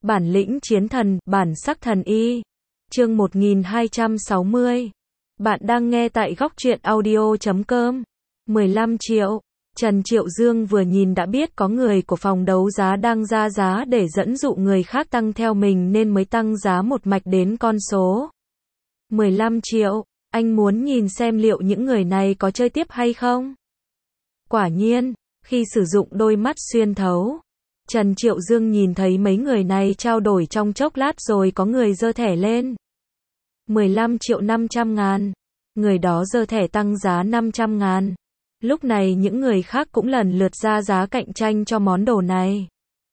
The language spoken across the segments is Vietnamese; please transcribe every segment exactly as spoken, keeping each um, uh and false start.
Bản lĩnh chiến thần, bản sắc thần y. Chương một nghìn hai trăm sáu mươi. Bạn đang nghe tại góc truyện audio chấm com. mười lăm triệu. Trần Triệu Dương vừa nhìn đã biết có người của phòng đấu giá đang ra giá để dẫn dụ người khác tăng theo mình nên mới tăng giá một mạch đến con số mười lăm triệu. Anh muốn nhìn xem liệu những người này có chơi tiếp hay không? Quả nhiên, khi sử dụng đôi mắt xuyên thấu, Trần Triệu Dương nhìn thấy mấy người này trao đổi trong chốc lát rồi có người giơ thẻ lên. mười lăm triệu năm trăm ngàn. Người đó giơ thẻ tăng giá năm trăm ngàn. Lúc này những người khác cũng lần lượt ra giá cạnh tranh cho món đồ này.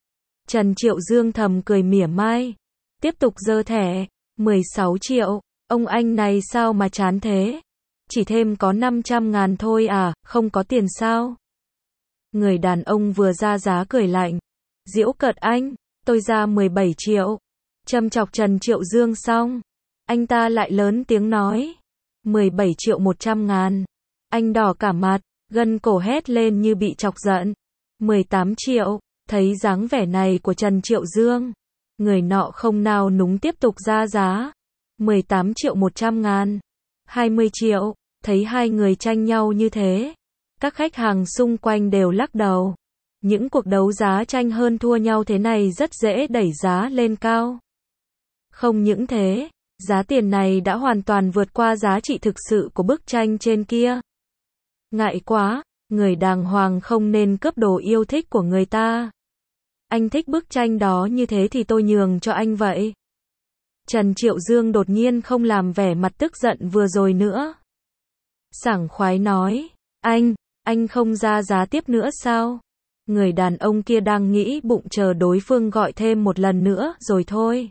Trần Triệu Dương thầm cười mỉa mai. Tiếp tục giơ thẻ. mười sáu triệu. Ông anh này sao mà chán thế? Chỉ thêm có năm trăm ngàn thôi à, không có tiền sao? Người đàn ông vừa ra giá cười lạnh. Giễu cợt anh, tôi ra mười bảy triệu. Châm chọc Trần Triệu Dương xong, anh ta lại lớn tiếng nói. mười bảy triệu một trăm ngàn. Anh đỏ cả mặt, gân cổ hét lên như bị chọc giận. mười tám triệu. Thấy dáng vẻ này của Trần Triệu Dương, người nọ không nao núng tiếp tục ra giá. mười tám triệu một trăm ngàn. hai mươi triệu. Thấy hai người tranh nhau như thế, các khách hàng xung quanh đều lắc đầu. Những cuộc đấu giá tranh hơn thua nhau thế này rất dễ đẩy giá lên cao. Không những thế, giá tiền này đã hoàn toàn vượt qua giá trị thực sự của bức tranh trên kia. Ngại quá, người đàng hoàng không nên cướp đồ yêu thích của người ta. Anh thích bức tranh đó như thế thì tôi nhường cho anh vậy. Trần Triệu Dương đột nhiên không làm vẻ mặt tức giận vừa rồi nữa. Sảng khoái nói, anh, anh không ra giá tiếp nữa sao? Người đàn ông kia đang nghĩ bụng chờ đối phương gọi thêm một lần nữa rồi thôi.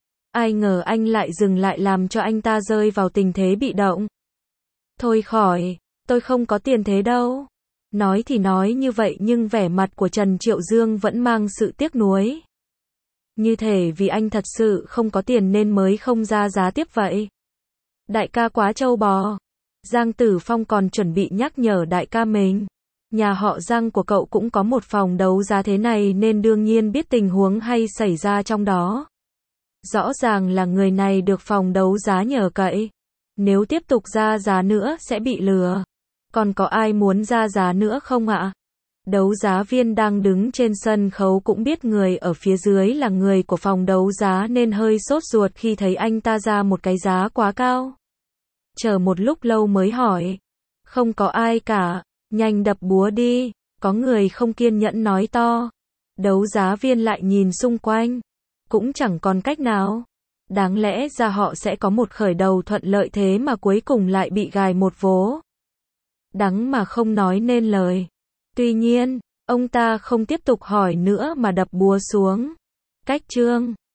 Ai ngờ anh lại dừng lại làm cho anh ta rơi vào tình thế bị động. Thôi khỏi, tôi không có tiền thế đâu. Nói thì nói như vậy nhưng vẻ mặt của Trần Triệu Dương vẫn mang sự tiếc nuối. Như thể vì anh thật sự không có tiền nên mới không ra giá tiếp vậy. Đại ca quá trâu bò. Giang Tử Phong còn chuẩn bị nhắc nhở đại ca mình. Nhà họ Giang của cậu cũng có một phòng đấu giá thế này nên đương nhiên biết tình huống hay xảy ra trong đó. Rõ ràng là người này được phòng đấu giá nhờ cậy. Nếu tiếp tục ra giá nữa sẽ bị lừa. Còn có ai muốn ra giá nữa không ạ? Đấu giá viên đang đứng trên sân khấu cũng biết người ở phía dưới là người của phòng đấu giá nên hơi sốt ruột khi thấy anh ta ra một cái giá quá cao. Chờ một lúc lâu mới hỏi. Không có ai cả, nhanh đập búa đi, có người không kiên nhẫn nói to. Đấu giá viên lại nhìn xung quanh, cũng chẳng còn cách nào. Đáng lẽ ra họ sẽ có một khởi đầu thuận lợi thế mà cuối cùng lại bị gài một vố. Đắng mà không nói nên lời. Tuy nhiên, ông ta không tiếp tục hỏi nữa mà đập búa xuống. Cách chương